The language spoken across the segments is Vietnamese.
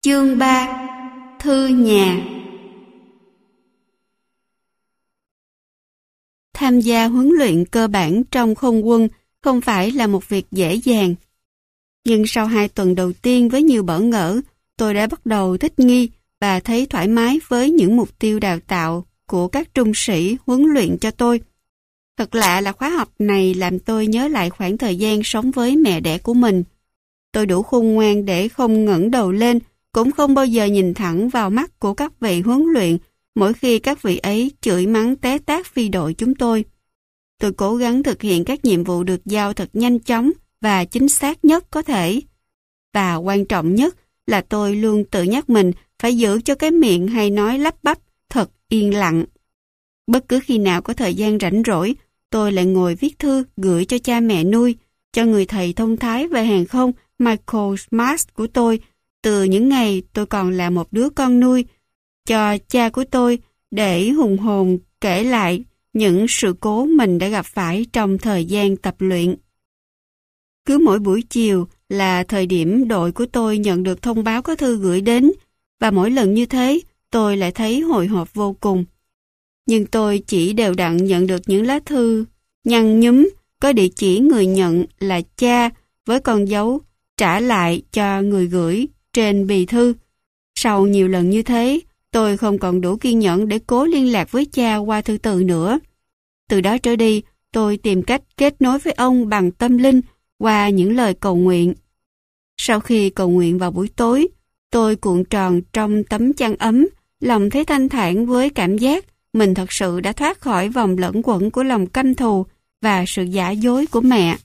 Chương 3. Thư nhà. Tham gia huấn luyện cơ bản trong không quân không phải là một việc dễ dàng. Nhưng sau 2 tuần đầu tiên với nhiều bỡ ngỡ, tôi đã bắt đầu thích nghi và thấy thoải mái với những mục tiêu đào tạo của các trung sĩ huấn luyện cho tôi. Thật lạ là khóa học này làm tôi nhớ lại khoảng thời gian sống với mẹ đẻ của mình. Tôi đủ khôn ngoan để không ngẩng đầu lên, cũng không bao giờ nhìn thẳng vào mắt của các vị huấn luyện mỗi khi các vị ấy chửi mắng té tát phi đội chúng tôi. Tôi cố gắng thực hiện các nhiệm vụ được giao thật nhanh chóng và chính xác nhất có thể. Và quan trọng nhất là tôi luôn tự nhắc mình phải giữ cho cái miệng hay nói lắp bắp thật yên lặng. Bất cứ khi nào có thời gian rảnh rỗi, tôi lại ngồi viết thư gửi cho cha mẹ nuôi, cho người thầy thông thái về hàng không Michael Smart của tôi, từ những ngày tôi còn là một đứa con nuôi, cho cha của tôi để hùng hồn kể lại những sự cố mình đã gặp phải trong thời gian tập luyện. Cứ mỗi buổi chiều là thời điểm đội của tôi nhận được thông báo có thư gửi đến, và mỗi lần như thế tôi lại thấy hồi hộp vô cùng. Nhưng tôi chỉ đều đặn nhận được những lá thư nhăn nhúm có địa chỉ người nhận là cha với con dấu trả lại cho người gửi trên bì thư. Sau nhiều lần như thế, tôi không còn đủ kiên nhẫn để cố liên lạc với cha qua thư từ nữa. Từ đó trở đi, tôi tìm cách kết nối với ông bằng tâm linh qua những lời cầu nguyện. Sau khi cầu nguyện vào buổi tối, tôi cuộn tròn trong tấm chăn ấm, lòng thấy thanh thản với cảm giác mình thật sự đã thoát khỏi vòng lẫn quẩn của lòng căm thù và sự giả dối của mẹ.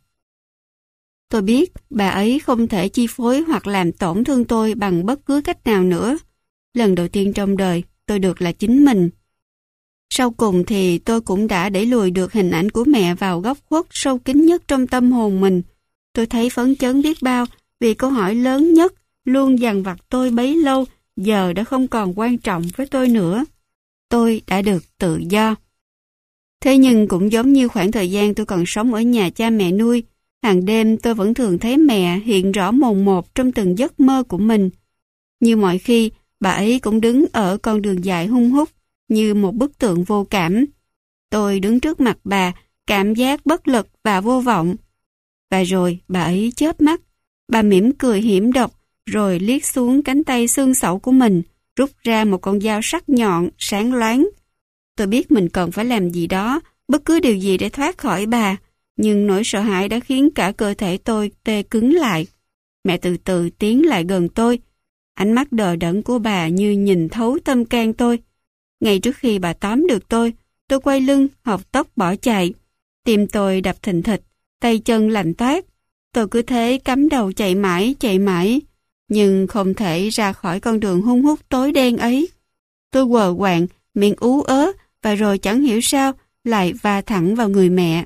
Tôi biết bà ấy không thể chi phối hoặc làm tổn thương tôi bằng bất cứ cách nào nữa. Lần đầu tiên trong đời, tôi được là chính mình. Sau cùng thì tôi cũng đã đẩy lùi được hình ảnh của mẹ vào góc khuất sâu kín nhất trong tâm hồn mình. Tôi thấy phấn chấn biết bao vì câu hỏi lớn nhất luôn dằn vặt tôi bấy lâu giờ đã không còn quan trọng với tôi nữa. Tôi đã được tự do. Thế nhưng cũng giống như khoảng thời gian tôi còn sống ở nhà cha mẹ nuôi, hàng đêm tôi vẫn thường thấy mẹ hiện rõ mồn một trong từng giấc mơ của mình. Như mọi khi, bà ấy cũng đứng ở con đường dài hun hút như một bức tượng vô cảm. Tôi đứng trước mặt bà, cảm giác bất lực và vô vọng. Và rồi bà ấy chớp mắt, bà mỉm cười hiểm độc rồi liếc xuống cánh tay xương xẩu của mình, rút ra một con dao sắc nhọn, sáng loáng. Tôi biết mình cần phải làm gì đó, bất cứ điều gì để thoát khỏi bà, nhưng nỗi sợ hãi đã khiến cả cơ thể tôi tê cứng lại. Mẹ từ từ tiến lại gần tôi. Ánh mắt đờ đẫn của bà như nhìn thấu tâm can tôi. Ngay trước khi bà tóm được tôi quay lưng, hộc tốc bỏ chạy. Tim tôi đập thình thịch, tay chân lạnh toát. Tôi cứ thế cắm đầu chạy mãi, nhưng không thể ra khỏi con đường hun hút tối đen ấy. Tôi quờ quạng, miệng ú ớ, và rồi chẳng hiểu sao lại va thẳng vào người mẹ.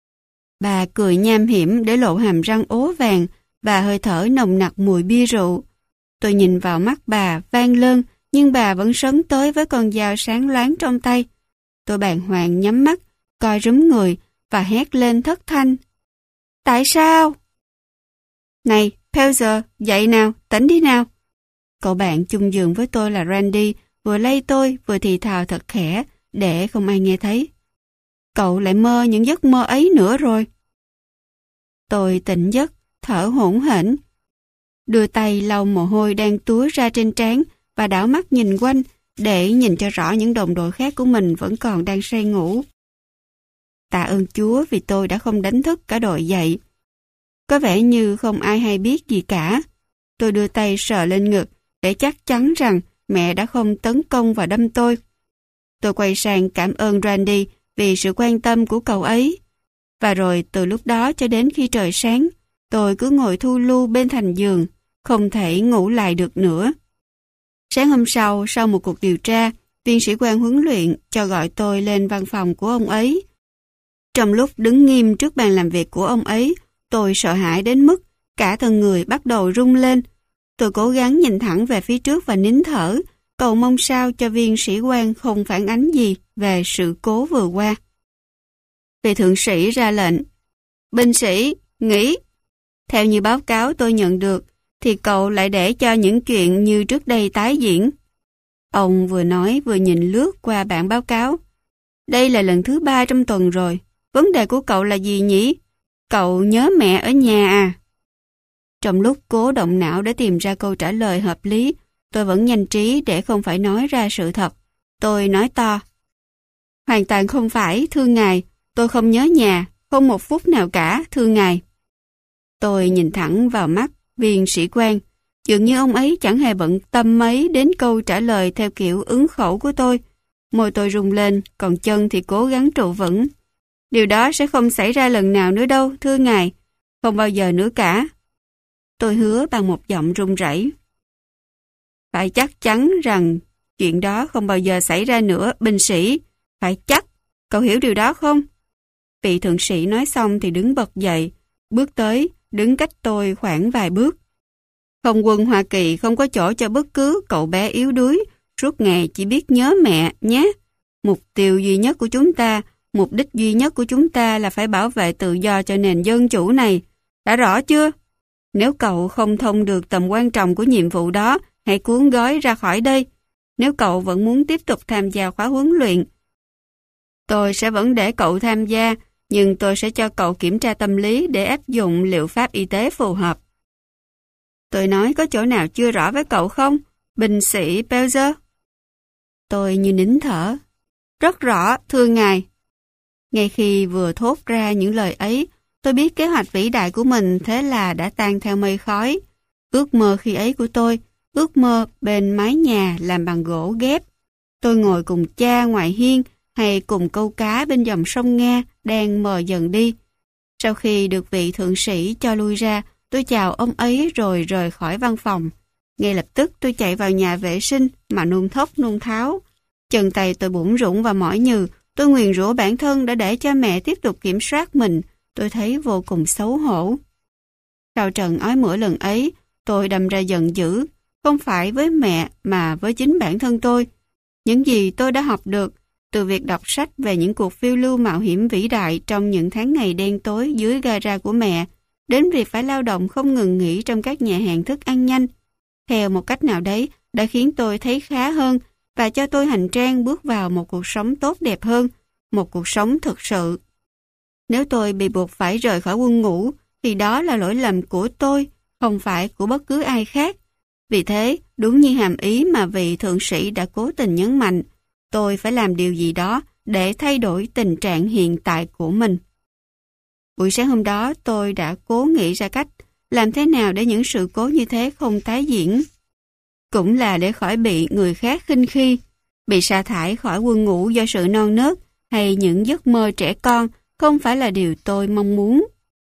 Bà cười nham hiểm để lộ hàm răng ố vàng và hơi thở nồng nặc mùi bia rượu. Tôi nhìn vào mắt bà van lơn, nhưng bà vẫn sấn tới với con dao sáng loáng trong tay. Tôi bàng hoàng nhắm mắt, coi rúm người và hét lên thất thanh. Tại sao? Này, Pelzer, dậy nào, tỉnh đi nào. Cậu bạn chung giường với tôi là Randy vừa lay tôi vừa thì thào thật khẽ để không ai nghe thấy. Cậu lại mơ những giấc mơ ấy nữa rồi. Tôi tỉnh giấc, thở hổn hển, đưa tay lau mồ hôi đang túa ra trên trán và đảo mắt nhìn quanh để nhìn cho rõ những đồng đội khác của mình vẫn còn đang say ngủ. Tạ ơn Chúa vì tôi đã không đánh thức cả đội dậy. Có vẻ như không ai hay biết gì cả. Tôi đưa tay sờ lên ngực để chắc chắn rằng mẹ đã không tấn công và đâm tôi. Tôi quay sang cảm ơn Randy vì sự quan tâm của cậu ấy. Và rồi từ lúc đó cho đến khi trời sáng, tôi cứ ngồi thu lu bên thành giường, không thể ngủ lại được nữa. Sáng hôm sau một cuộc điều tra, viên sĩ quan huấn luyện cho gọi tôi lên văn phòng của ông ấy. Trong lúc đứng nghiêm trước bàn làm việc của ông ấy, tôi sợ hãi đến mức cả thân người bắt đầu rung lên. Tôi cố gắng nhìn thẳng về phía trước và nín thở, cầu mong sao cho viên sĩ quan không phản ánh gì về sự cố vừa qua. Vị thượng sĩ ra lệnh. Binh sĩ, nghỉ. Theo như báo cáo tôi nhận được, thì cậu lại để cho những chuyện như trước đây tái diễn. Ông vừa nói vừa nhìn lướt qua bản báo cáo. Đây là lần thứ 3 trong tuần rồi. Vấn đề của cậu là gì nhỉ? Cậu nhớ mẹ ở nhà à? Trong lúc cố động não để tìm ra câu trả lời hợp lý, tôi vẫn nhanh trí để không phải nói ra sự thật. Tôi nói to. Hoàn toàn không phải, thưa ngài. Tôi không nhớ nhà, không một phút nào cả, thưa ngài. Tôi nhìn thẳng vào mắt viên sĩ quan. Dường như ông ấy chẳng hề bận tâm mấy đến câu trả lời theo kiểu ứng khẩu của tôi. Môi tôi rung lên, còn chân thì cố gắng trụ vững. Điều đó sẽ không xảy ra lần nào nữa đâu, thưa ngài. Không bao giờ nữa cả. Tôi hứa bằng một giọng run rẩy. Phải chắc chắn rằng chuyện đó không bao giờ xảy ra nữa, binh sĩ. Phải chắc. Cậu hiểu điều đó không? Vị thượng sĩ nói xong thì đứng bật dậy, bước tới, đứng cách tôi khoảng vài bước. Không quân Hoa Kỳ không có chỗ cho bất cứ cậu bé yếu đuối, suốt ngày chỉ biết nhớ mẹ nhé. Mục tiêu duy nhất của chúng ta, mục đích duy nhất của chúng ta là phải bảo vệ tự do cho nền dân chủ này. Đã rõ chưa? Nếu cậu không thông được tầm quan trọng của nhiệm vụ đó, hãy cuốn gói ra khỏi đây. Nếu cậu vẫn muốn tiếp tục tham gia khóa huấn luyện, tôi sẽ vẫn để cậu tham gia, nhưng tôi sẽ cho cậu kiểm tra tâm lý để áp dụng liệu pháp y tế phù hợp. Tôi nói có chỗ nào chưa rõ với cậu không, binh sĩ Pelzer? Tôi như nín thở. Rất rõ, thưa ngài. Ngay khi vừa thốt ra những lời ấy, tôi biết kế hoạch vĩ đại của mình thế là đã tan theo mây khói. Ước mơ khi ấy của tôi, ước mơ bên mái nhà làm bằng gỗ ghép. Tôi ngồi cùng cha ngoài hiên hay cùng câu cá bên dòng sông Nga đang mờ dần đi. Sau khi được vị thượng sĩ cho lui ra, tôi chào ông ấy rồi rời khỏi văn phòng. Ngay lập tức tôi chạy vào nhà vệ sinh mà nôn thốc nôn tháo. Chân tay tôi bủn rủn và mỏi nhừ. Tôi nguyền rủa bản thân đã để cho mẹ tiếp tục kiểm soát mình. Tôi thấy vô cùng xấu hổ. Sau trận ói mửa lần ấy, tôi đâm ra giận dữ. Không phải với mẹ mà với chính bản thân tôi. Những gì tôi đã học được từ việc đọc sách về những cuộc phiêu lưu mạo hiểm vĩ đại trong những tháng ngày đen tối dưới gara của mẹ, đến việc phải lao động không ngừng nghỉ trong các nhà hàng thức ăn nhanh. Theo một cách nào đấy đã khiến tôi thấy khá hơn và cho tôi hành trang bước vào một cuộc sống tốt đẹp hơn, một cuộc sống thực sự. Nếu tôi bị buộc phải rời khỏi quân ngũ, thì đó là lỗi lầm của tôi, không phải của bất cứ ai khác. Vì thế, đúng như hàm ý mà vị thượng sĩ đã cố tình nhấn mạnh, tôi phải làm điều gì đó để thay đổi tình trạng hiện tại của mình. Buổi sáng hôm đó, tôi đã cố nghĩ ra cách làm thế nào để những sự cố như thế không tái diễn. Cũng là để khỏi bị người khác khinh khi, bị sa thải khỏi quân ngũ do sự non nớt hay những giấc mơ trẻ con không phải là điều tôi mong muốn.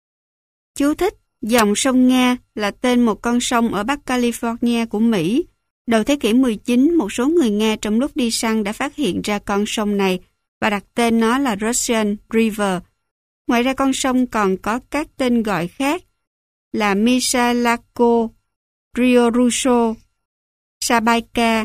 Chú thích: dòng sông Nga là tên một con sông ở Bắc California của Mỹ. Đầu thế kỷ 19, một số người Nga trong lúc đi săn đã phát hiện ra con sông này và đặt tên nó là Russian River. Ngoài ra con sông còn có các tên gọi khác là Mishalako, Rio Russo, Sabaika,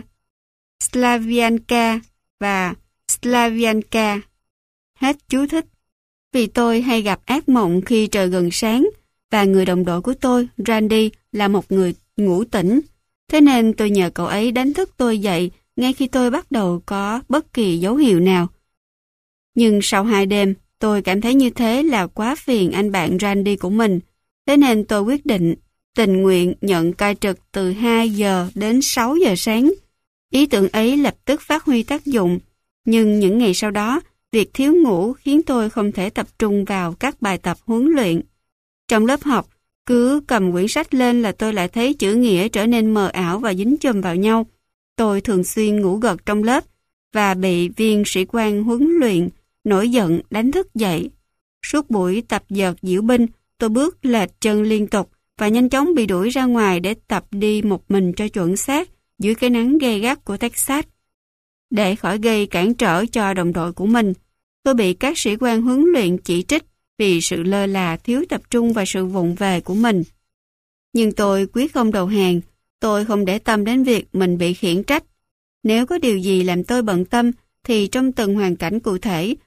Slavianka và Slavianka. Hết chú thích. Vì tôi hay gặp ác mộng khi trời gần sáng và người đồng đội của tôi, Randy, là một người ngủ tỉnh. Thế nên tôi nhờ cậu ấy đánh thức tôi dậy ngay khi tôi bắt đầu có bất kỳ dấu hiệu nào. Nhưng sau 2 đêm, tôi cảm thấy như thế là quá phiền anh bạn Randy của mình. Thế nên tôi quyết định tình nguyện nhận ca trực từ 2 giờ đến 6 giờ sáng. Ý tưởng ấy lập tức phát huy tác dụng. Nhưng những ngày sau đó, việc thiếu ngủ khiến tôi không thể tập trung vào các bài tập huấn luyện. Trong lớp học, cứ cầm quyển sách lên là tôi lại thấy chữ nghĩa trở nên mờ ảo và dính chùm vào nhau. Tôi thường xuyên ngủ gật trong lớp và bị viên sĩ quan huấn luyện nổi giận đánh thức dậy. Suốt buổi tập dượt diễu binh, tôi bước lệch chân liên tục và nhanh chóng bị đuổi ra ngoài để tập đi một mình cho chuẩn xác dưới cái nắng gay gắt của Texas. Để khỏi gây cản trở cho đồng đội của mình, tôi bị các sĩ quan huấn luyện chỉ trích vì sự lơ là, thiếu tập trung và sự vụng về của mình. Nhưng tôi quyết không đầu hàng, tôi không để tâm đến việc mình bị khiển trách. Nếu có điều gì làm tôi bận tâm, thì trong từng hoàn cảnh cụ thể,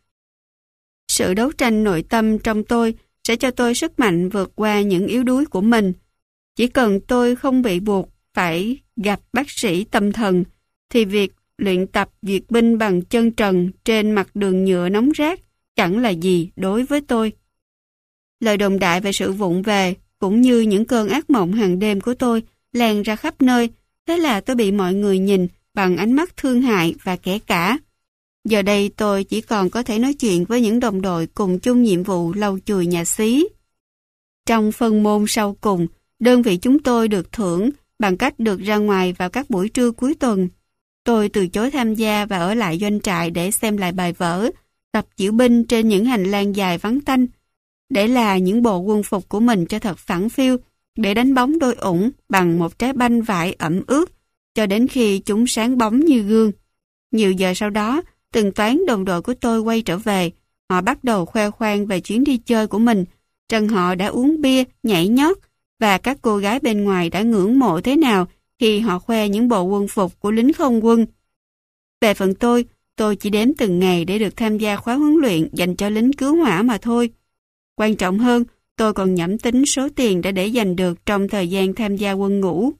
sự đấu tranh nội tâm trong tôi sẽ cho tôi sức mạnh vượt qua những yếu đuối của mình. Chỉ cần tôi không bị buộc phải gặp bác sĩ tâm thần, thì việc luyện tập duyệt binh bằng chân trần trên mặt đường nhựa nóng rát chẳng là gì đối với tôi. Lời đồn đại về sự vụng về, cũng như những cơn ác mộng hàng đêm của tôi, lan ra khắp nơi, thế là tôi bị mọi người nhìn bằng ánh mắt thương hại và kể cả. Giờ đây tôi chỉ còn có thể nói chuyện với những đồng đội cùng chung nhiệm vụ lau chùi nhà xí. Trong phân môn sau cùng, đơn vị chúng tôi được thưởng bằng cách được ra ngoài vào các buổi trưa cuối tuần. Tôi từ chối tham gia và ở lại doanh trại để xem lại bài vở, tập diễu binh trên những hành lang dài vắng tanh, để là những bộ quân phục của mình cho thật phẳng phiu, để đánh bóng đôi ủng bằng một trái banh vải ẩm ướt, cho đến khi chúng sáng bóng như gương. Nhiều giờ sau đó, từng toán đồng đội của tôi quay trở về, họ bắt đầu khoe khoang về chuyến đi chơi của mình, rằng họ đã uống bia, nhảy nhót, và các cô gái bên ngoài đã ngưỡng mộ thế nào khi họ khoe những bộ quân phục của lính không quân. Về phần tôi chỉ đếm từng ngày để được tham gia khóa huấn luyện dành cho lính cứu hỏa mà thôi. Quan trọng hơn, tôi còn nhẩm tính số tiền đã để dành được trong thời gian tham gia quân ngũ.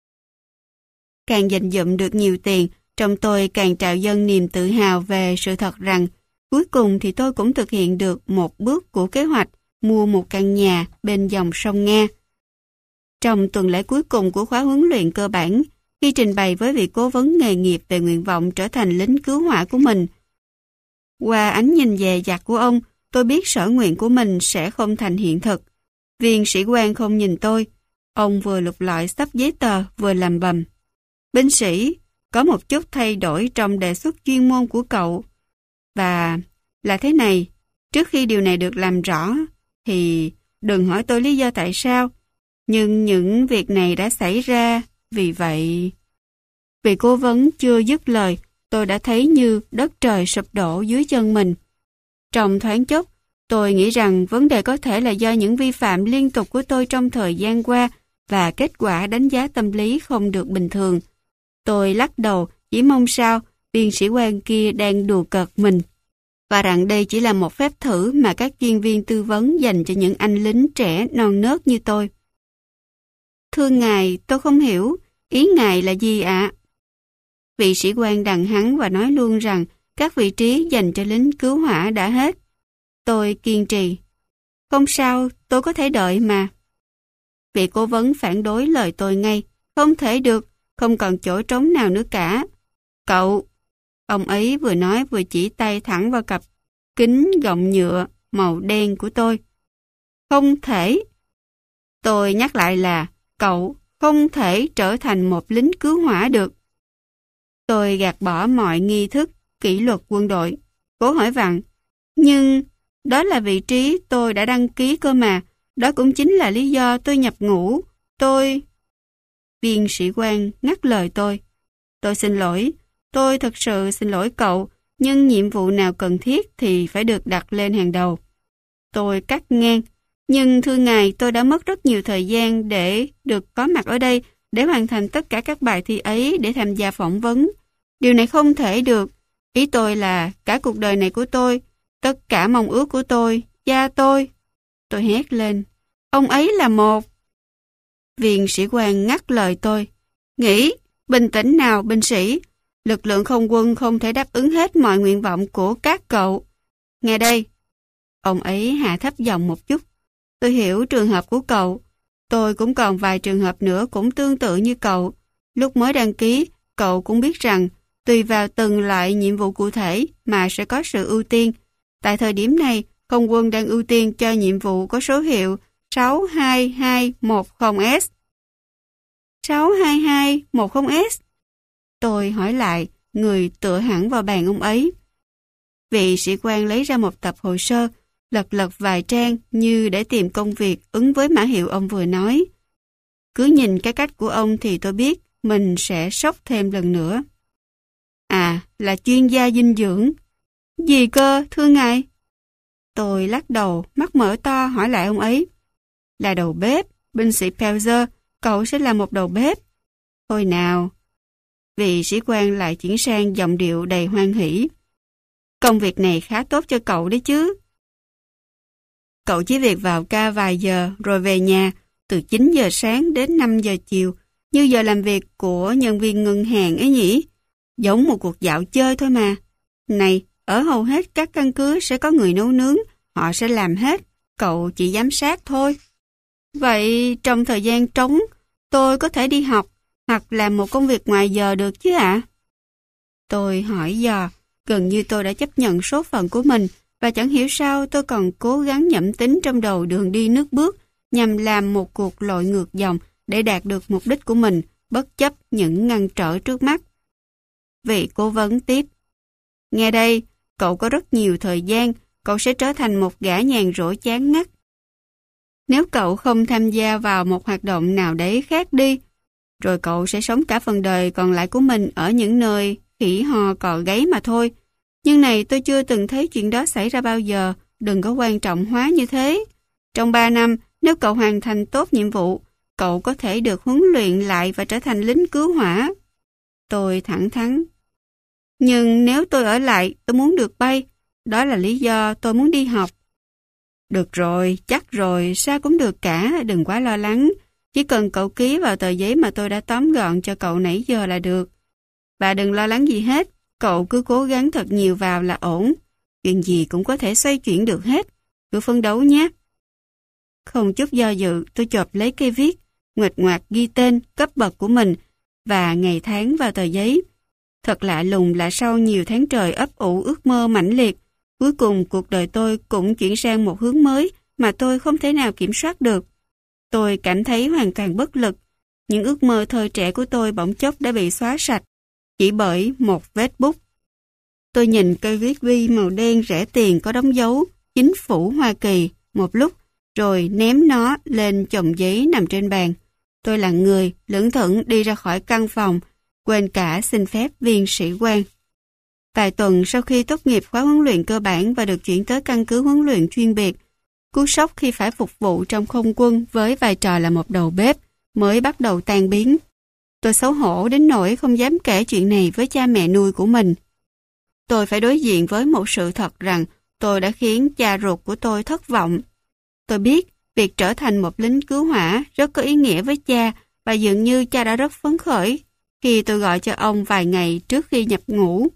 Càng dành dụm được nhiều tiền, trong tôi càng trào dâng niềm tự hào về sự thật rằng cuối cùng thì tôi cũng thực hiện được một bước của kế hoạch mua một căn nhà bên dòng sông Nga. Trong tuần lễ cuối cùng của khóa huấn luyện cơ bản, khi trình bày với vị cố vấn nghề nghiệp về nguyện vọng trở thành lính cứu hỏa của mình, qua ánh nhìn dè dặt của ông, tôi biết sở nguyện của mình sẽ không thành hiện thực. Viên sĩ quan không nhìn tôi, ông vừa lục lọi xấp giấy tờ vừa làm bầm. Binh sĩ, có một chút thay đổi trong đề xuất chuyên môn của cậu. Và là thế này, trước khi điều này được làm rõ, thì đừng hỏi tôi lý do tại sao, nhưng những việc này đã xảy ra, vì vậy... Vị cố vấn chưa dứt lời, tôi đã thấy như đất trời sụp đổ dưới chân mình. Trong thoáng chốc, tôi nghĩ rằng vấn đề có thể là do những vi phạm liên tục của tôi trong thời gian qua và kết quả đánh giá tâm lý không được bình thường. Tôi lắc đầu, chỉ mong sao viên sĩ quan kia đang đùa cợt mình, và rằng đây chỉ là một phép thử mà các chuyên viên tư vấn dành cho những anh lính trẻ non nớt như tôi. Thưa ngài, tôi không hiểu, ý ngài là gì ạ? Vị sĩ quan đằng hắn và nói luôn rằng các vị trí dành cho lính cứu hỏa đã hết. Tôi kiên trì. Không sao, tôi có thể đợi mà. Vị cố vấn phản đối lời tôi ngay. Không thể được, không còn chỗ trống nào nữa cả. Cậu! Ông ấy vừa nói vừa chỉ tay thẳng vào cặp kính gọng nhựa màu đen của tôi. Không thể. Tôi nhắc lại là cậu không thể trở thành một lính cứu hỏa được. Tôi gạt bỏ mọi nghi thức kỷ luật quân đội. Cố hỏi vặn. Nhưng đó là vị trí tôi đã đăng ký cơ mà. Đó cũng chính là lý do tôi nhập ngũ. Viên sĩ quan ngắt lời tôi. Tôi xin lỗi. Tôi thật sự xin lỗi cậu. Nhưng nhiệm vụ nào cần thiết thì phải được đặt lên hàng đầu. Tôi cắt ngang. Nhưng thưa ngài, tôi đã mất rất nhiều thời gian để được có mặt ở đây, để hoàn thành tất cả các bài thi ấy để tham gia phỏng vấn. Điều này không thể được. Ý tôi là cả cuộc đời này của tôi, tất cả mong ước của tôi, cha tôi. Tôi hét lên. Ông ấy là một. Viên sĩ quan ngắt lời tôi. Nghĩ, bình tĩnh nào binh sĩ. Lực lượng không quân không thể đáp ứng hết mọi nguyện vọng của các cậu. Nghe đây. Ông ấy hạ thấp giọng một chút. Tôi hiểu trường hợp của cậu. Tôi cũng còn vài trường hợp nữa cũng tương tự như cậu. Lúc mới đăng ký, cậu cũng biết rằng tùy vào từng loại nhiệm vụ cụ thể mà sẽ có sự ưu tiên. Tại thời điểm này, không quân đang ưu tiên cho nhiệm vụ có số hiệu 62210S. 62210S? Tôi hỏi lại, người tựa hẳn vào bàn ông ấy. Vị sĩ quan lấy ra một tập hồ sơ, lật vài trang như để tìm công việc ứng với mã hiệu ông vừa nói. Cứ nhìn cái cách của ông thì tôi biết mình sẽ sốc thêm lần nữa. À, là chuyên gia dinh dưỡng. Gì cơ, thưa ngài? Tôi lắc đầu, mắt mở to hỏi lại ông ấy. Là đầu bếp, binh sĩ Pelzer, cậu sẽ là một đầu bếp. Thôi nào. Vị sĩ quan lại chuyển sang giọng điệu đầy hoan hỉ. Công việc này khá tốt cho cậu đấy chứ. Cậu chỉ việc vào ca vài giờ rồi về nhà, từ 9 giờ sáng đến 5 giờ chiều, như giờ làm việc của nhân viên ngân hàng ấy nhỉ? Giống một cuộc dạo chơi thôi mà. Này, ở hầu hết các căn cứ sẽ có người nấu nướng, họ sẽ làm hết, cậu chỉ giám sát thôi. Vậy trong thời gian trống, tôi có thể đi học hoặc làm một công việc ngoài giờ được chứ ạ? Tôi hỏi dò, gần như tôi đã chấp nhận số phận của mình và chẳng hiểu sao tôi còn cố gắng nhẩm tính trong đầu đường đi nước bước nhằm làm một cuộc lội ngược dòng để đạt được mục đích của mình, bất chấp những ngăn trở trước mắt. Vị cố vấn tiếp. Nghe đây, cậu có rất nhiều thời gian, cậu sẽ trở thành một gã nhàn rỗi chán ngắt. Nếu cậu không tham gia vào một hoạt động nào đấy khác đi, rồi cậu sẽ sống cả phần đời còn lại của mình ở những nơi khỉ ho cò gáy mà thôi. Nhưng này tôi chưa từng thấy chuyện đó xảy ra bao giờ, đừng có quan trọng hóa như thế. Trong 3 năm, nếu cậu hoàn thành tốt nhiệm vụ, cậu có thể được huấn luyện lại và trở thành lính cứu hỏa. Tôi thẳng thắn. Nhưng nếu tôi ở lại, tôi muốn được bay. Đó là lý do tôi muốn đi học. Được rồi, chắc rồi, sao cũng được cả, đừng quá lo lắng. Chỉ cần cậu ký vào tờ giấy mà tôi đã tóm gọn cho cậu nãy giờ là được. Và đừng lo lắng gì hết, cậu cứ cố gắng thật nhiều vào là ổn. Chuyện gì cũng có thể xoay chuyển được hết. Cứ phấn đấu nhé. Không chút do dự, tôi chộp lấy cây viết, nguệch ngoạc ghi tên, cấp bậc của mình và ngày tháng vào tờ giấy. Thật lạ lùng là sau nhiều tháng trời ấp ủ ước mơ mãnh liệt, cuối cùng cuộc đời tôi cũng chuyển sang một hướng mới mà tôi không thể nào kiểm soát được. Tôi cảm thấy hoàn toàn bất lực. Những ước mơ thời trẻ của tôi bỗng chốc đã bị xóa sạch chỉ bởi một vết bút. Tôi nhìn cây viết vi màu đen rẻ tiền có đóng dấu Chính phủ Hoa Kỳ một lúc, rồi ném nó lên chồng giấy nằm trên bàn. Tôi lặng người, lững thững đi ra khỏi căn phòng, quên cả xin phép viên sĩ quan. Vài tuần sau khi tốt nghiệp khóa huấn luyện cơ bản và được chuyển tới căn cứ huấn luyện chuyên biệt, cú sốc khi phải phục vụ trong không quân với vai trò là một đầu bếp mới bắt đầu tan biến. Tôi xấu hổ đến nỗi không dám kể chuyện này với cha mẹ nuôi của mình. Tôi phải đối diện với một sự thật rằng tôi đã khiến cha ruột của tôi thất vọng. Tôi biết việc trở thành một lính cứu hỏa rất có ý nghĩa với cha và dường như cha đã rất phấn khởi khi tôi gọi cho ông vài ngày trước khi nhập ngũ.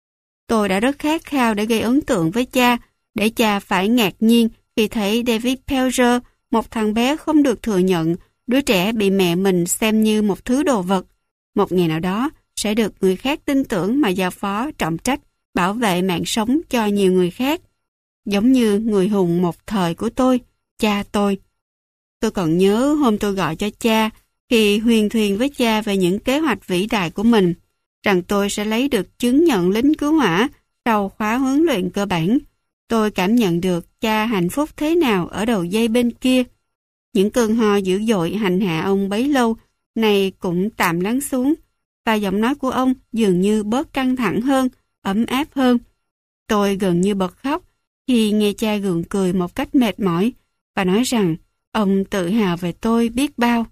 Tôi đã rất khát khao để gây ấn tượng với cha, để cha phải ngạc nhiên khi thấy David Pelger, một thằng bé không được thừa nhận, đứa trẻ bị mẹ mình xem như một thứ đồ vật. Một ngày nào đó sẽ được người khác tin tưởng mà giao phó trọng trách bảo vệ mạng sống cho nhiều người khác. Giống như người hùng một thời của tôi, cha tôi. Tôi còn nhớ hôm tôi gọi cho cha khi huyền thuyên với cha về những kế hoạch vĩ đại của mình, rằng tôi sẽ lấy được chứng nhận lính cứu hỏa sau khóa huấn luyện cơ bản. Tôi cảm nhận được cha hạnh phúc thế nào ở đầu dây bên kia. Những cơn ho dữ dội hành hạ ông bấy lâu này cũng tạm lắng xuống, và giọng nói của ông dường như bớt căng thẳng hơn, ấm áp hơn. Tôi gần như bật khóc khi nghe cha gượng cười một cách mệt mỏi và nói rằng ông tự hào về tôi biết bao.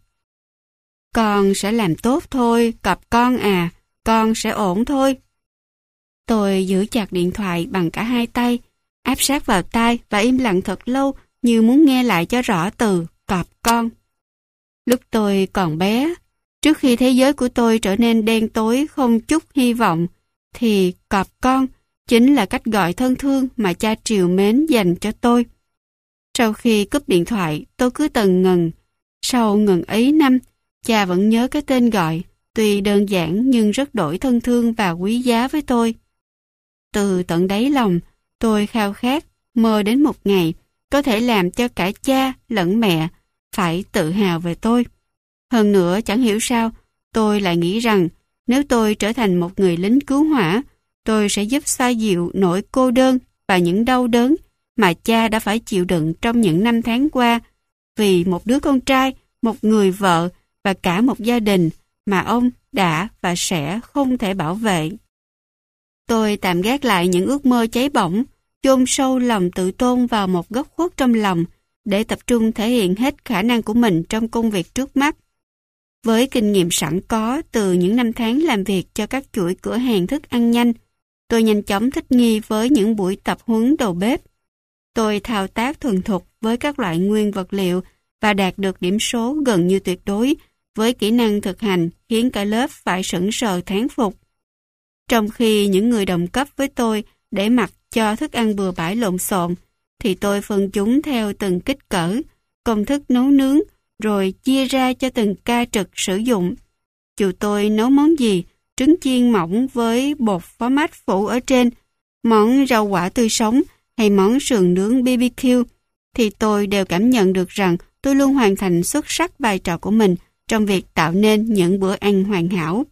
Con sẽ làm tốt thôi, cọp con à, con sẽ ổn thôi. Tôi giữ chặt điện thoại bằng cả hai tay, áp sát vào tai và im lặng thật lâu như muốn nghe lại cho rõ từ cọp con. Lúc tôi còn bé, trước khi thế giới của tôi trở nên đen tối không chút hy vọng, thì cọp con chính là cách gọi thân thương mà cha trìu mến dành cho tôi. Sau khi cúp điện thoại, tôi cứ tần ngần. Sau ngần ấy năm, cha vẫn nhớ cái tên gọi, tuy đơn giản nhưng rất đổi thân thương và quý giá với tôi. Từ tận đáy lòng, tôi khao khát, mơ đến một ngày, có thể làm cho cả cha lẫn mẹ phải tự hào về tôi. Hơn nữa, chẳng hiểu sao, tôi lại nghĩ rằng nếu tôi trở thành một người lính cứu hỏa, tôi sẽ giúp xoa dịu nỗi cô đơn và những đau đớn mà cha đã phải chịu đựng trong những năm tháng qua vì một đứa con trai, một người vợ và cả một gia đình mà ông đã và sẽ không thể bảo vệ. Tôi tạm gác lại những ước mơ cháy bỏng, chôn sâu lòng tự tôn vào một góc khuất trong lòng để tập trung thể hiện hết khả năng của mình trong công việc trước mắt. Với kinh nghiệm sẵn có từ những năm tháng làm việc cho các chuỗi cửa hàng thức ăn nhanh, tôi nhanh chóng thích nghi với những buổi tập huấn đầu bếp. Tôi thao tác thuần thục với các loại nguyên vật liệu và đạt được điểm số gần như tuyệt đối với kỹ năng thực hành khiến cả lớp phải sững sờ thán phục. Trong khi những người đồng cấp với tôi để mặc cho thức ăn bừa bãi lộn xộn, thì tôi phân chúng theo từng kích cỡ, công thức nấu nướng, rồi chia ra cho từng ca trực sử dụng. Dù tôi nấu món gì, trứng chiên mỏng với bột phó mát phủ ở trên, món rau quả tươi sống hay món sườn nướng BBQ, thì tôi đều cảm nhận được rằng tôi luôn hoàn thành xuất sắc vai trò của mình trong việc tạo nên những bữa ăn hoàn hảo.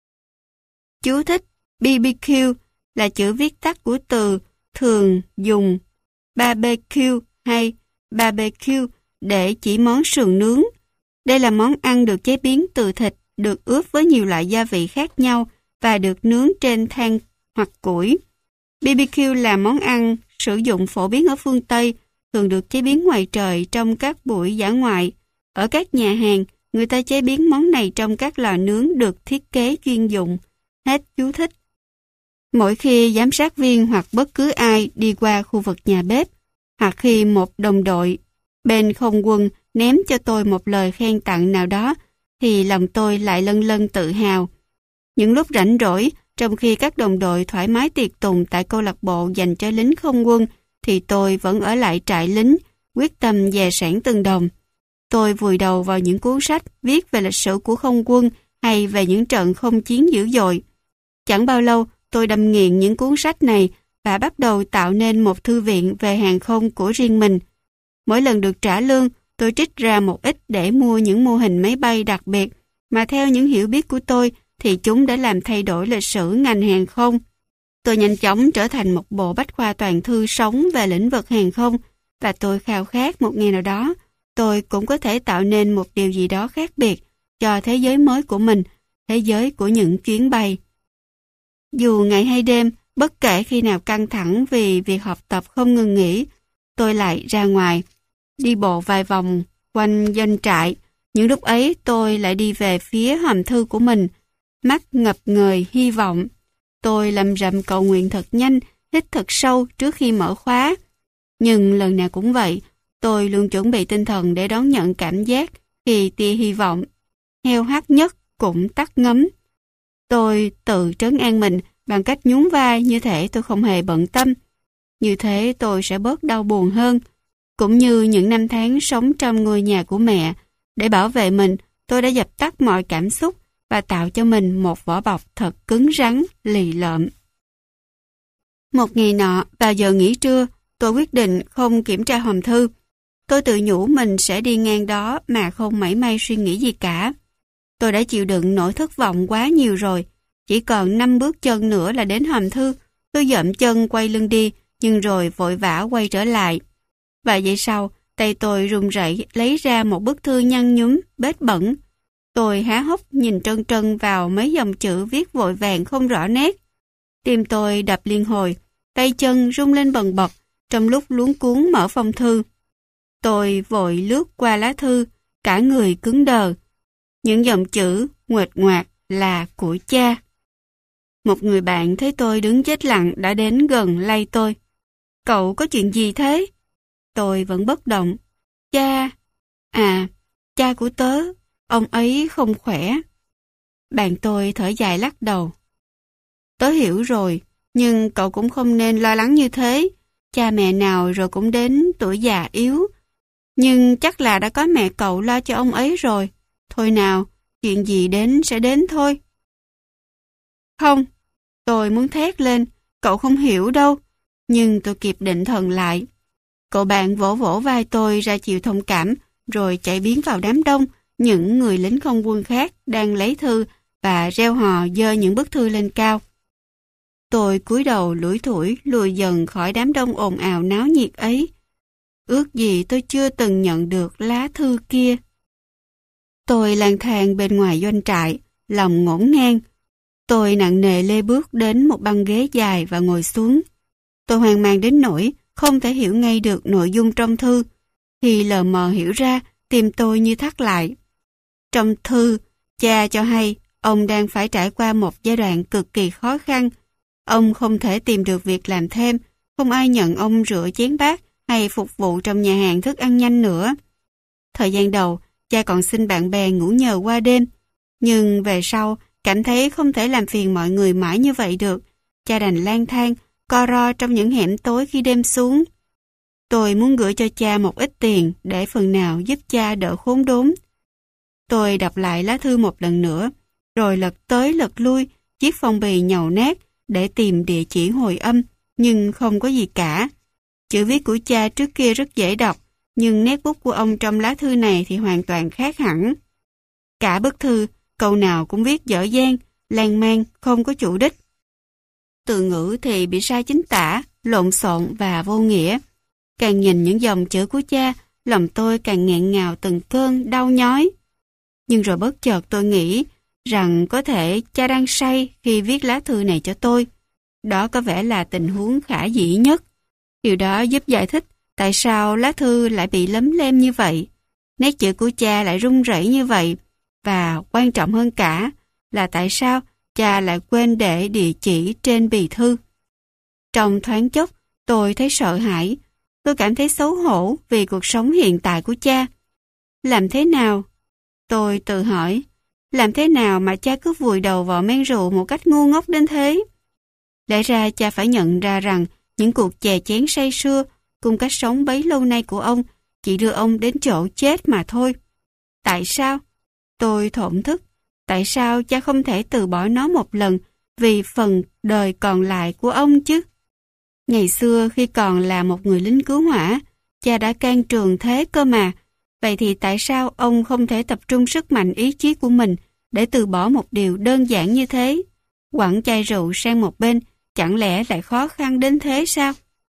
Chú thích: BBQ là chữ viết tắt của từ thường dùng barbecue hay barbecue để chỉ món sườn nướng. Đây là món ăn được chế biến từ thịt, được ướp với nhiều loại gia vị khác nhau và được nướng trên than hoặc củi. BBQ là món ăn sử dụng phổ biến ở phương Tây, thường được chế biến ngoài trời trong các buổi dã ngoại. Ở các nhà hàng, người ta chế biến món này trong các lò nướng được thiết kế chuyên dụng. Hết chú thích. Mỗi khi giám sát viên hoặc bất cứ ai đi qua khu vực nhà bếp, hoặc khi một đồng đội bên không quân ném cho tôi một lời khen tặng nào đó, thì lòng tôi lại lân lân tự hào. Những lúc rảnh rỗi, trong khi các đồng đội thoải mái tiệc tùng tại câu lạc bộ dành cho lính không quân, thì tôi vẫn ở lại trại lính, quyết tâm dè sẻn từng đồng. Tôi vùi đầu vào những cuốn sách viết về lịch sử của không quân hay về những trận không chiến dữ dội. Chẳng bao lâu, tôi đâm nghiền những cuốn sách này và bắt đầu tạo nên một thư viện về hàng không của riêng mình. Mỗi lần được trả lương, tôi trích ra một ít để mua những mô hình máy bay đặc biệt mà theo những hiểu biết của tôi thì chúng đã làm thay đổi lịch sử ngành hàng không. Tôi nhanh chóng trở thành một bộ bách khoa toàn thư sống về lĩnh vực hàng không và tôi khao khát một ngày nào đó tôi cũng có thể tạo nên một điều gì đó khác biệt cho thế giới mới của mình, thế giới của những chuyến bay. Dù ngày hay đêm, bất kể khi nào căng thẳng vì việc học tập không ngừng nghỉ, tôi lại ra ngoài, đi bộ vài vòng quanh doanh trại. Những lúc ấy tôi lại đi về phía hòm thư của mình, mắt ngập ngời hy vọng. Tôi lầm rầm cầu nguyện thật nhanh, hít thật sâu trước khi mở khóa. Nhưng lần nào cũng vậy, tôi luôn chuẩn bị tinh thần để đón nhận cảm giác khi tia hy vọng heo hắt nhất cũng tắt ngấm. Tôi tự trấn an mình bằng cách nhún vai như thể tôi không hề bận tâm. Như thế tôi sẽ bớt đau buồn hơn. Cũng như những năm tháng sống trong ngôi nhà của mẹ, để bảo vệ mình, tôi đã dập tắt mọi cảm xúc và tạo cho mình một vỏ bọc thật cứng rắn, lì lợm. Một ngày nọ, vào giờ nghỉ trưa, tôi quyết định không kiểm tra hòm thư. Tôi tự nhủ mình sẽ đi ngang đó mà không mảy may suy nghĩ gì cả. Tôi đã chịu đựng nỗi thất vọng quá nhiều rồi. Chỉ còn 5 bước chân nữa là đến hòm thư. Tôi dậm chân quay lưng đi, nhưng rồi vội vã quay trở lại. Và vậy sau, tay tôi run rẩy lấy ra một bức thư nhăn nhúm, bết bẩn. Tôi há hốc nhìn trân trân vào mấy dòng chữ viết vội vàng không rõ nét. Tim tôi đập liên hồi, tay chân rung lên bần bật trong lúc luống cuống mở phong thư. Tôi vội lướt qua lá thư, cả người cứng đờ. Những dòng chữ nguệch ngoạc là của cha. Một người bạn thấy tôi đứng chết lặng đã đến gần lay tôi. Cậu có chuyện gì thế? Tôi vẫn bất động. Cha... cha của tớ, ông ấy không khỏe. Bạn tôi thở dài lắc đầu. Tớ hiểu rồi, nhưng cậu cũng không nên lo lắng như thế. Cha mẹ nào rồi cũng đến tuổi già yếu. Nhưng chắc là đã có mẹ cậu lo cho ông ấy rồi. Thôi nào, chuyện gì đến sẽ đến thôi. Không, tôi muốn thét lên, cậu không hiểu đâu. Nhưng tôi kịp định thần lại. Cậu bạn vỗ vỗ vai tôi ra chiều thông cảm, rồi chạy biến vào đám đông, những người lính không quân khác đang lấy thư và reo hò giơ những bức thư lên cao. Tôi cúi đầu lủi thủi lùi dần khỏi đám đông ồn ào náo nhiệt ấy. Ước gì tôi chưa từng nhận được lá thư kia. Tôi lang thang bên ngoài doanh trại, lòng ngổn ngang. Tôi nặng nề lê bước đến một băng ghế dài và ngồi xuống. Tôi hoang mang đến nỗi không thể hiểu ngay được nội dung trong thư. Khi lờ mờ hiểu ra, tim tôi như thắt lại. Trong thư, cha cho hay ông đang phải trải qua một giai đoạn cực kỳ khó khăn. Ông không thể tìm được việc làm thêm, không ai nhận ông rửa chén bát hay phục vụ trong nhà hàng thức ăn nhanh nữa. Thời gian đầu, cha còn xin bạn bè ngủ nhờ qua đêm. Nhưng về sau, cảm thấy không thể làm phiền mọi người mãi như vậy được. Cha đành lang thang, co ro trong những hẻm tối khi đêm xuống. Tôi muốn gửi cho cha một ít tiền để phần nào giúp cha đỡ khốn đốn. Tôi đọc lại lá thư một lần nữa, rồi lật tới lật lui chiếc phong bì nhàu nát để tìm địa chỉ hồi âm, nhưng không có gì cả. Chữ viết của cha trước kia rất dễ đọc, nhưng nét bút của ông trong lá thư này thì hoàn toàn khác hẳn. Cả bức thư, câu nào cũng viết dở dang, lan man, không có chủ đích. Từ ngữ thì bị sai chính tả, lộn xộn và vô nghĩa. Càng nhìn những dòng chữ của cha, lòng tôi càng nghẹn ngào từng cơn đau nhói. Nhưng rồi bất chợt tôi nghĩ rằng có thể cha đang say khi viết lá thư này cho tôi. Đó có vẻ là tình huống khả dĩ nhất. Điều đó giúp giải thích tại sao lá thư lại bị lấm lem như vậy. Nét chữ của cha lại run rẩy như vậy. Và quan trọng hơn cả là tại sao cha lại quên để địa chỉ trên bì thư. Trong thoáng chốc, tôi thấy sợ hãi. Tôi cảm thấy xấu hổ vì cuộc sống hiện tại của cha. Làm thế nào? Tôi tự hỏi, làm thế nào mà cha cứ vùi đầu vào men rượu một cách ngu ngốc đến thế? Lẽ ra cha phải nhận ra rằng những cuộc chè chén say sưa cùng cách sống bấy lâu nay của ông chỉ đưa ông đến chỗ chết mà thôi. Tại sao? Tôi thổn thức. Tại sao cha không thể từ bỏ nó một lần vì phần đời còn lại của ông chứ? Ngày xưa khi còn là một người lính cứu hỏa, cha đã can trường thế cơ mà. Vậy thì tại sao ông không thể tập trung sức mạnh ý chí của mình để từ bỏ một điều đơn giản như thế? Quẳng chai rượu sang một bên, chẳng lẽ lại khó khăn đến thế sao?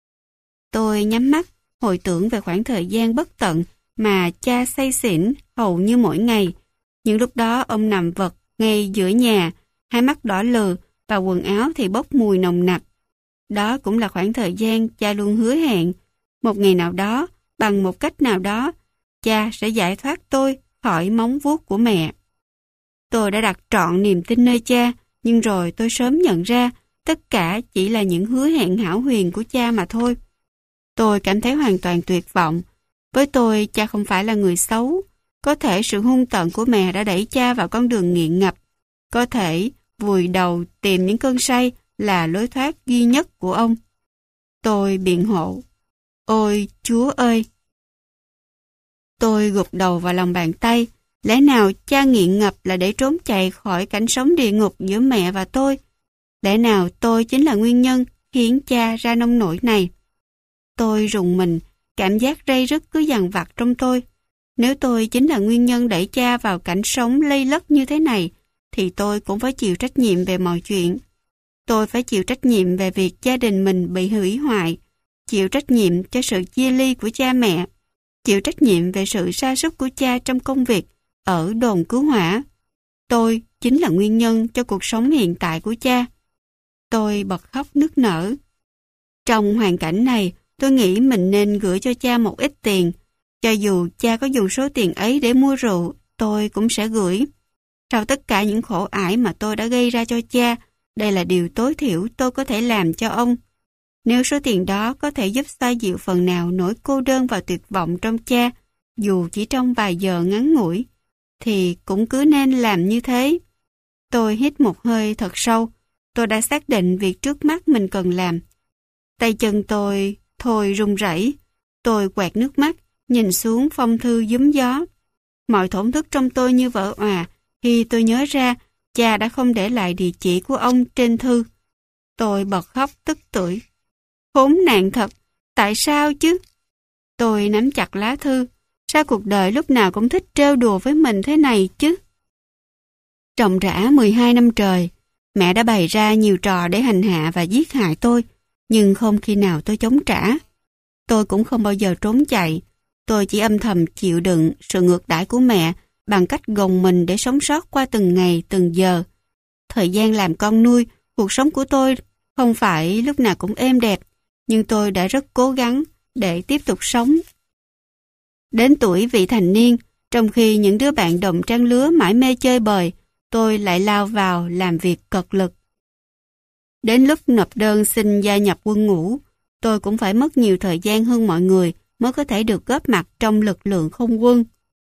Tôi nhắm mắt, hồi tưởng về khoảng thời gian bất tận mà cha say xỉn hầu như mỗi ngày. Những lúc đó ông nằm vật ngay giữa nhà, hai mắt đỏ lừ và quần áo thì bốc mùi nồng nặc. Đó cũng là khoảng thời gian cha luôn hứa hẹn. Một ngày nào đó, bằng một cách nào đó, cha sẽ giải thoát tôi khỏi móng vuốt của mẹ. Tôi đã đặt trọn niềm tin nơi cha, nhưng rồi tôi sớm nhận ra tất cả chỉ là những hứa hẹn hão huyền của cha mà thôi. Tôi cảm thấy hoàn toàn tuyệt vọng. Với tôi, cha không phải là người xấu. Có thể sự hung tợn của mẹ đã đẩy cha vào con đường nghiện ngập. Có thể vùi đầu tìm những cơn say là lối thoát duy nhất của ông. Tôi biện hộ. Ôi Chúa ơi! Tôi gục đầu vào lòng bàn tay. Lẽ nào cha nghiện ngập là để trốn chạy khỏi cảnh sống địa ngục giữa mẹ và tôi? Lẽ nào tôi chính là nguyên nhân khiến cha ra nông nỗi này? Tôi rùng mình, cảm giác ray rứt cứ dằn vặt trong tôi. Nếu tôi chính là nguyên nhân đẩy cha vào cảnh sống lây lất như thế này, thì tôi cũng phải chịu trách nhiệm về mọi chuyện. Tôi phải chịu trách nhiệm về việc gia đình mình bị hủy hoại, chịu trách nhiệm cho sự chia ly của cha mẹ, chịu trách nhiệm về sự sa sút của cha trong công việc ở đồn cứu hỏa. Tôi chính là nguyên nhân cho cuộc sống hiện tại của cha. Tôi bật khóc nức nở. Trong hoàn cảnh này, tôi nghĩ mình nên gửi cho cha một ít tiền. Cho dù cha có dùng số tiền ấy để mua rượu, tôi cũng sẽ gửi. Sau tất cả những khổ ải mà tôi đã gây ra cho cha, đây là điều tối thiểu tôi có thể làm cho ông. Nếu số tiền đó có thể giúp xoa dịu phần nào nỗi cô đơn và tuyệt vọng trong cha, dù chỉ trong vài giờ ngắn ngủi, thì cũng cứ nên làm như thế. Tôi hít một hơi thật sâu. Tôi đã xác định việc trước mắt mình cần làm. Tay chân tôi thôi run rẩy. Tôi quẹt nước mắt, nhìn xuống phong thư giúm gió. Mọi thổn thức trong tôi như vỡ òa khi tôi nhớ ra cha đã không để lại địa chỉ của ông trên thư. Tôi bật khóc tức tưởi. Khốn nạn thật, tại sao chứ? Tôi nắm chặt lá thư. Sao cuộc đời lúc nào cũng thích trêu đùa với mình thế này chứ? Ròng rã 12 năm trời, mẹ đã bày ra nhiều trò để hành hạ và giết hại tôi, nhưng không khi nào tôi chống trả. Tôi cũng không bao giờ trốn chạy. Tôi chỉ âm thầm chịu đựng sự ngược đãi của mẹ bằng cách gồng mình để sống sót qua từng ngày, từng giờ. Thời gian làm con nuôi, cuộc sống của tôi không phải lúc nào cũng êm đẹp, nhưng tôi đã rất cố gắng để tiếp tục sống. Đến tuổi vị thành niên, trong khi những đứa bạn đồng trang lứa mải mê chơi bời, tôi lại lao vào làm việc cật lực. Đến lúc nộp đơn xin gia nhập quân ngũ, tôi cũng phải mất nhiều thời gian hơn mọi người mới có thể được góp mặt trong lực lượng không quân.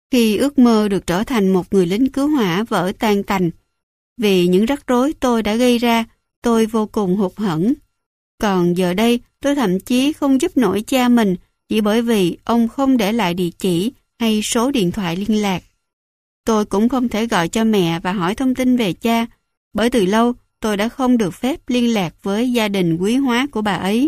khi ước mơ được trở thành một người lính cứu hỏa vỡ tan tành. Vì những rắc rối tôi đã gây ra, tôi vô cùng hụt hẫng. Còn giờ đây, tôi thậm chí không giúp nổi cha mình chỉ bởi vì ông không để lại địa chỉ hay số điện thoại liên lạc. Tôi cũng không thể gọi cho mẹ và hỏi thông tin về cha, bởi từ lâu tôi đã không được phép liên lạc với gia đình quý hóa của bà ấy.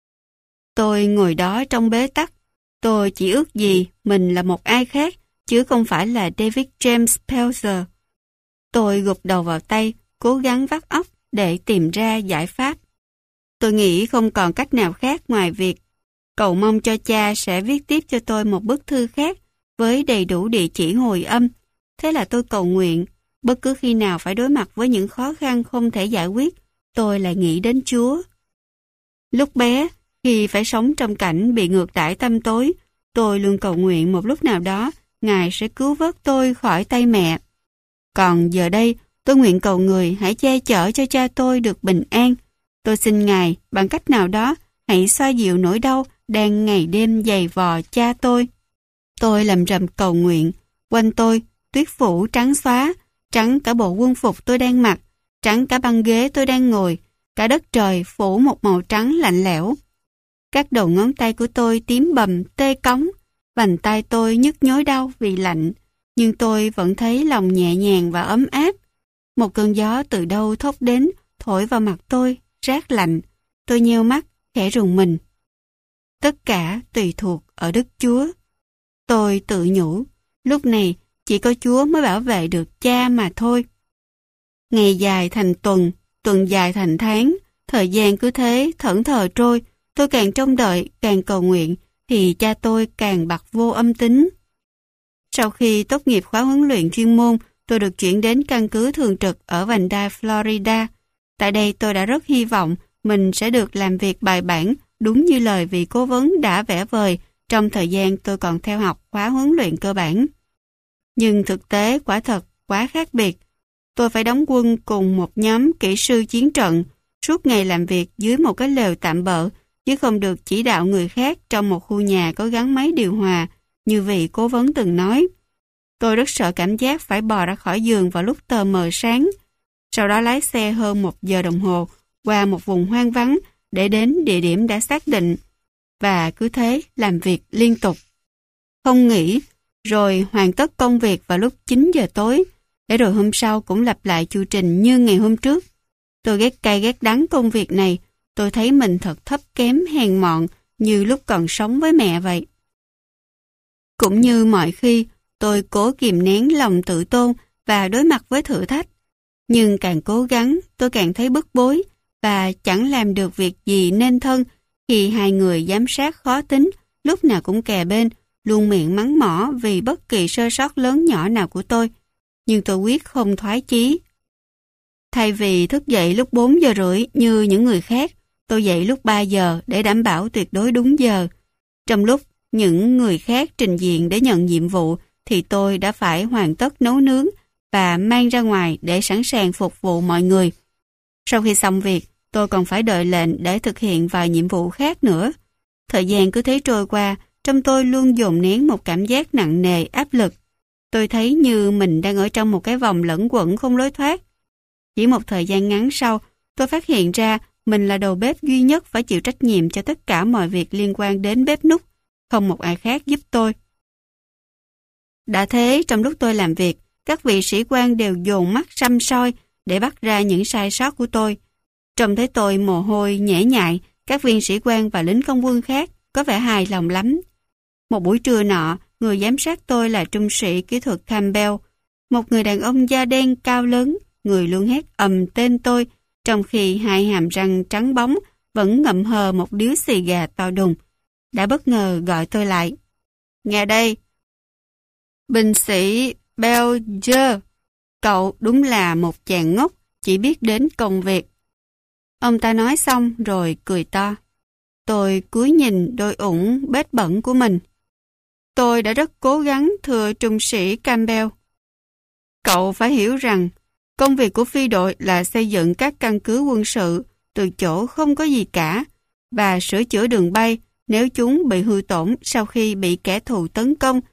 Tôi ngồi đó trong bế tắc. Tôi chỉ ước gì mình là một ai khác, chứ không phải là David James Pelzer. Tôi gục đầu vào tay, cố gắng vắt óc để tìm ra giải pháp. Tôi nghĩ không còn cách nào khác ngoài việc cầu mong cho cha sẽ viết tiếp cho tôi một bức thư khác với đầy đủ địa chỉ hồi âm. Thế là tôi cầu nguyện, bất cứ khi nào phải đối mặt với những khó khăn không thể giải quyết, tôi lại nghĩ đến Chúa. Lúc bé, khi phải sống trong cảnh bị ngược đãi tăm tối, tôi luôn cầu nguyện một lúc nào đó Ngài sẽ cứu vớt tôi khỏi tay mẹ. Còn giờ đây, tôi nguyện cầu người hãy che chở cho cha tôi được bình an. Tôi xin Ngài bằng cách nào đó hãy xoa dịu nỗi đau đang ngày đêm giày vò cha tôi. Tôi lầm rầm cầu nguyện, quanh tôi tuyết phủ trắng xóa, trắng cả bộ quân phục tôi đang mặc, trắng cả băng ghế tôi đang ngồi, cả đất trời phủ một màu trắng lạnh lẽo. Các đầu ngón tay của tôi tím bầm, tê cóng, vành tay tôi nhức nhối đau vì lạnh, nhưng tôi vẫn thấy lòng nhẹ nhàng và ấm áp. Một cơn gió từ đâu thốc đến, thổi vào mặt tôi, rát lạnh. Tôi nheo mắt, khẽ rùng mình. Tất cả tùy thuộc ở Đức Chúa. Tôi tự nhủ, lúc này chỉ có Chúa mới bảo vệ được cha mà thôi. Ngày dài thành tuần, tuần dài thành tháng, thời gian cứ thế thẫn thờ trôi. Tôi càng trông đợi, càng cầu nguyện, thì cha tôi càng bặt vô âm tính. Sau khi tốt nghiệp khóa huấn luyện chuyên môn, tôi được chuyển đến căn cứ thường trực ở vành đai Florida. Tại đây tôi đã rất hy vọng mình sẽ được làm việc bài bản đúng như lời vị cố vấn đã vẽ vời trong thời gian tôi còn theo học khóa huấn luyện cơ bản. Nhưng thực tế quả thật quá khác biệt. Tôi phải đóng quân cùng một nhóm kỹ sư chiến trận, suốt ngày làm việc dưới một cái lều tạm bợ, chứ không được chỉ đạo người khác trong một khu nhà có gắn máy điều hòa, như vị cố vấn từng nói. Tôi rất sợ cảm giác phải bò ra khỏi giường vào lúc tờ mờ sáng, sau đó lái xe hơn 1 giờ đồng hồ qua một vùng hoang vắng để đến địa điểm đã xác định, và cứ thế làm việc liên tục. Không nghỉ, rồi hoàn tất công việc vào lúc 9 giờ tối, để rồi hôm sau cũng lặp lại chu trình như ngày hôm trước. Tôi ghét cay ghét đắng công việc này, tôi thấy mình thật thấp kém hèn mọn như lúc còn sống với mẹ vậy. Cũng như mọi khi, tôi cố kìm nén lòng tự tôn và đối mặt với thử thách. Nhưng càng cố gắng, tôi càng thấy bức bối và chẳng làm được việc gì nên thân khi hai người giám sát khó tính lúc nào cũng kè bên, luôn miệng mắng mỏ vì bất kỳ sơ sót lớn nhỏ nào của tôi. Nhưng tôi quyết không thoái chí. Thay vì thức dậy lúc 4 giờ rưỡi như những người khác, tôi dậy lúc 3 giờ để đảm bảo tuyệt đối đúng giờ. Trong lúc những người khác trình diện để nhận nhiệm vụ thì tôi đã phải hoàn tất nấu nướng và mang ra ngoài để sẵn sàng phục vụ mọi người. Sau khi xong việc, tôi còn phải đợi lệnh để thực hiện vài nhiệm vụ khác nữa. Thời gian cứ thế trôi qua, trong tôi luôn dồn nén một cảm giác nặng nề, áp lực. Tôi thấy như mình đang ở trong một cái vòng lẫn quẩn không lối thoát. Chỉ một thời gian ngắn sau, tôi phát hiện ra mình là đầu bếp duy nhất phải chịu trách nhiệm cho tất cả mọi việc liên quan đến bếp núc, không một ai khác giúp tôi. Đã thế, trong lúc tôi làm việc, các vị sĩ quan đều dồn mắt săm soi để bắt ra những sai sót của tôi. Trông thấy tôi mồ hôi nhễ nhại, các viên sĩ quan và lính không quân khác có vẻ hài lòng lắm. Một buổi trưa nọ, người giám sát tôi là trung sĩ kỹ thuật Campbell, một người đàn ông da đen cao lớn, người luôn hét ầm tên tôi, trong khi hai hàm răng trắng bóng vẫn ngậm hờ một điếu xì gà to đùng. Đã bất ngờ gọi tôi lại. Nghe đây, binh sĩ Belger, cậu đúng là một chàng ngốc, chỉ biết đến công việc. Ông ta nói xong rồi cười to. Tôi cúi nhìn đôi ủng bết bẩn của mình. Tôi đã rất cố gắng, thưa trung sĩ Campbell. Cậu phải hiểu rằng, công việc của phi đội là xây dựng các căn cứ quân sự từ chỗ không có gì cả và sửa chữa đường bay nếu chúng bị hư tổn sau khi bị kẻ thù tấn công,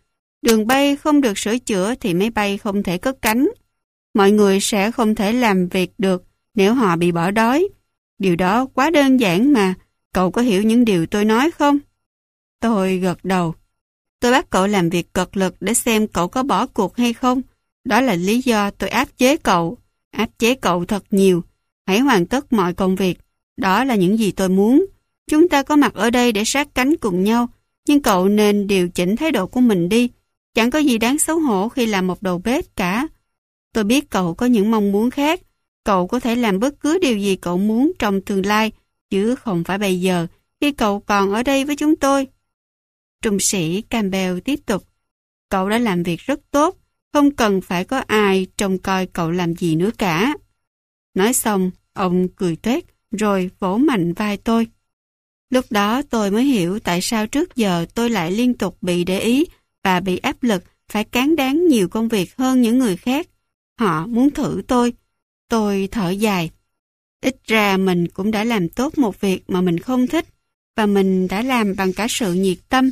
Đường bay không được sửa chữa thì máy bay không thể cất cánh. Mọi người sẽ không thể làm việc được nếu họ bị bỏ đói. Điều đó quá đơn giản mà. Cậu có hiểu những điều tôi nói không? Tôi gật đầu. Tôi bắt cậu làm việc cật lực để xem cậu có bỏ cuộc hay không. Đó là lý do tôi áp chế cậu. Áp chế cậu thật nhiều. Hãy hoàn tất mọi công việc. Đó là những gì tôi muốn. Chúng ta có mặt ở đây để sát cánh cùng nhau. Nhưng cậu nên điều chỉnh thái độ của mình đi. Chẳng có gì đáng xấu hổ khi làm một đầu bếp cả. Tôi biết cậu có những mong muốn khác. Cậu có thể làm bất cứ điều gì cậu muốn trong tương lai, chứ không phải bây giờ, khi cậu còn ở đây với chúng tôi. Trung sĩ Campbell tiếp tục. Cậu đã làm việc rất tốt, không cần phải có ai trông coi cậu làm gì nữa cả. Nói xong, ông cười tuét, rồi vỗ mạnh vai tôi. Lúc đó tôi mới hiểu tại sao trước giờ tôi lại liên tục bị để ý và bị áp lực phải cán đáng nhiều công việc hơn những người khác. Họ muốn thử tôi. Tôi thở dài. Ít ra mình cũng đã làm tốt một việc mà mình không thích, và mình đã làm bằng cả sự nhiệt tâm.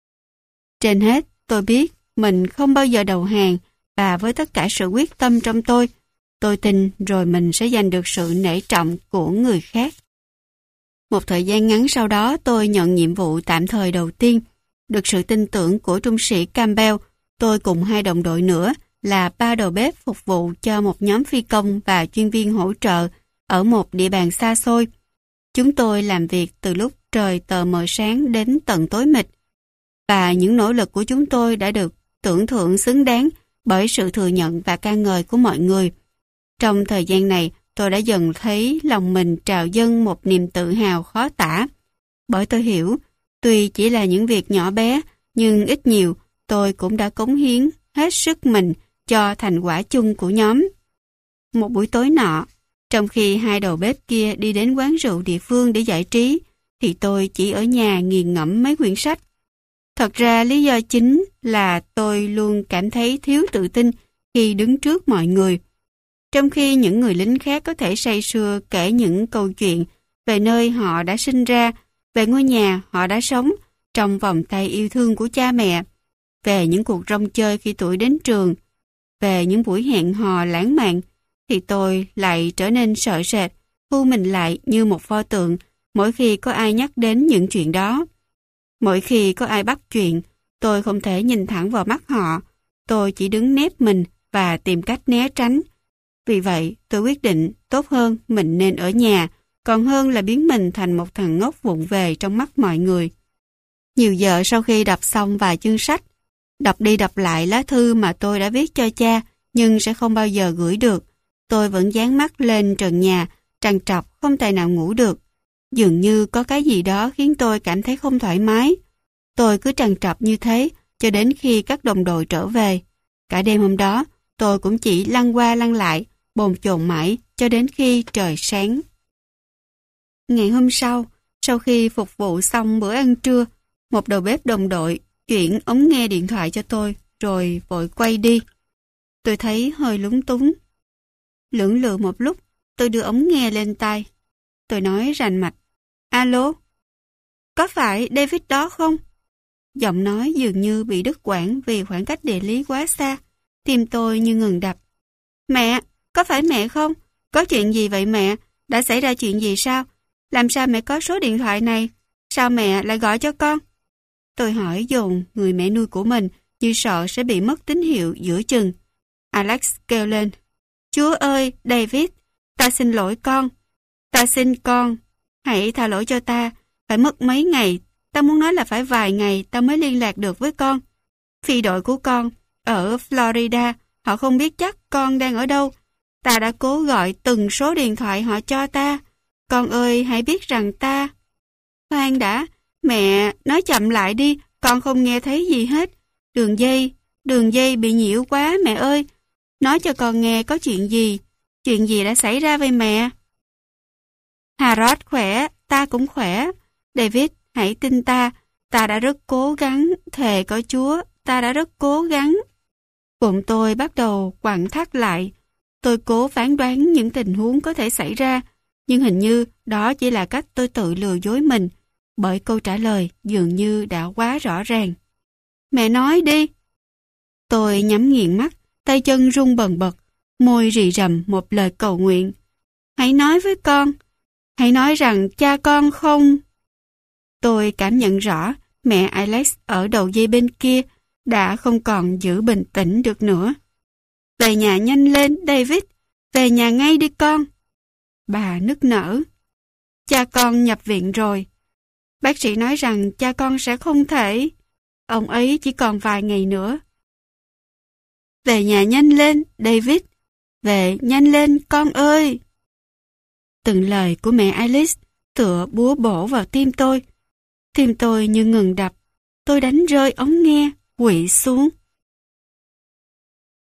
Trên hết, tôi biết mình không bao giờ đầu hàng, và với tất cả sự quyết tâm trong tôi tin rồi mình sẽ giành được sự nể trọng của người khác. Một thời gian ngắn sau đó tôi nhận nhiệm vụ tạm thời đầu tiên. Được sự tin tưởng của trung sĩ Campbell, tôi cùng 2 đồng đội nữa là 3 đầu bếp phục vụ cho một nhóm phi công và chuyên viên hỗ trợ ở một địa bàn xa xôi. Chúng tôi làm việc từ lúc trời tờ mờ sáng đến tận tối mịt, và những nỗ lực của chúng tôi đã được tưởng thưởng xứng đáng bởi sự thừa nhận và ca ngợi của mọi người. Trong thời gian này, tôi đã dần thấy lòng mình trào dâng một niềm tự hào khó tả. Bởi tôi hiểu, tuy chỉ là những việc nhỏ bé, nhưng ít nhiều tôi cũng đã cống hiến hết sức mình cho thành quả chung của nhóm. Một buổi tối nọ, trong khi 2 đầu bếp kia đi đến quán rượu địa phương để giải trí, thì tôi chỉ ở nhà nghiền ngẫm mấy quyển sách. Thật ra lý do chính là tôi luôn cảm thấy thiếu tự tin khi đứng trước mọi người. Trong khi những người lính khác có thể say sưa kể những câu chuyện về nơi họ đã sinh ra, về ngôi nhà họ đã sống trong vòng tay yêu thương của cha mẹ, về những cuộc rong chơi khi tuổi đến trường, về những buổi hẹn hò lãng mạn, thì tôi lại trở nên sợ sệt, thu mình lại như một pho tượng mỗi khi có ai nhắc đến những chuyện đó. Mỗi khi có ai bắt chuyện, tôi không thể nhìn thẳng vào mắt họ, tôi chỉ đứng nép mình và tìm cách né tránh. Vì vậy, tôi quyết định tốt hơn mình nên ở nhà, còn hơn là biến mình thành một thằng ngốc vụng về trong mắt mọi người. Nhiều giờ sau khi đọc xong vài chương sách, đọc đi đọc lại lá thư mà tôi đã viết cho cha nhưng sẽ không bao giờ gửi được, tôi vẫn dán mắt lên trần nhà, trằn trọc không tài nào ngủ được. Dường như có cái gì đó khiến tôi cảm thấy không thoải mái. Tôi cứ trằn trọc như thế cho đến khi các đồng đội trở về. Cả đêm hôm đó, tôi cũng chỉ lăn qua lăn lại, bồn chồn mãi cho đến khi trời sáng. Ngày hôm sau khi phục vụ xong bữa ăn trưa, một đầu bếp đồng đội chuyển ống nghe điện thoại cho tôi rồi vội quay đi. Tôi thấy hơi lúng túng. Lưỡng lự một lúc, tôi đưa ống nghe lên tai. Tôi nói rành mạch. Alo? Có phải David đó không? Giọng nói dường như bị đứt quãng vì khoảng cách địa lý quá xa. Tim tôi như ngừng đập. Mẹ, có phải mẹ không? Có chuyện gì vậy mẹ? Đã xảy ra chuyện gì sao? Làm sao mẹ có số điện thoại này? Sao mẹ lại gọi cho con? Tôi hỏi dồn người mẹ nuôi của mình như sợ sẽ bị mất tín hiệu giữa chừng. Alex kêu lên. Chúa ơi, David, ta xin lỗi con. Ta xin con, hãy tha lỗi cho ta. Phải mất mấy ngày, ta muốn nói là phải vài ngày ta mới liên lạc được với con. Phi đội của con ở Florida, họ không biết chắc con đang ở đâu. Ta đã cố gọi từng số điện thoại họ cho ta. Con ơi, hãy biết rằng ta... Khoan đã, mẹ nói chậm lại đi, con không nghe thấy gì hết. Đường dây bị nhiễu quá mẹ ơi. Nói cho con nghe có chuyện gì đã xảy ra với mẹ. Harold khỏe, ta cũng khỏe. David, hãy tin ta đã rất cố gắng, thề có Chúa, ta đã rất cố gắng. Bụng tôi bắt đầu quặn thắt lại. Tôi cố phán đoán những tình huống có thể xảy ra, nhưng hình như đó chỉ là cách tôi tự lừa dối mình, bởi câu trả lời dường như đã quá rõ ràng. Mẹ nói đi. Tôi nhắm nghiền mắt, tay chân run bần bật, môi rì rầm một lời cầu nguyện. Hãy nói với con, hãy nói rằng cha con không... Tôi cảm nhận rõ mẹ Alex ở đầu dây bên kia đã không còn giữ bình tĩnh được nữa. Về nhà nhanh lên, David, về nhà ngay đi con. Bà nức nở. Cha con nhập viện rồi. Bác sĩ nói rằng cha con sẽ không thể. Ông ấy chỉ còn vài ngày nữa. Về nhà nhanh lên, David. Về nhanh lên, con ơi. Từng lời của mẹ Alice tựa búa bổ vào tim tôi. Tim tôi như ngừng đập. Tôi đánh rơi ống nghe, quỵ xuống.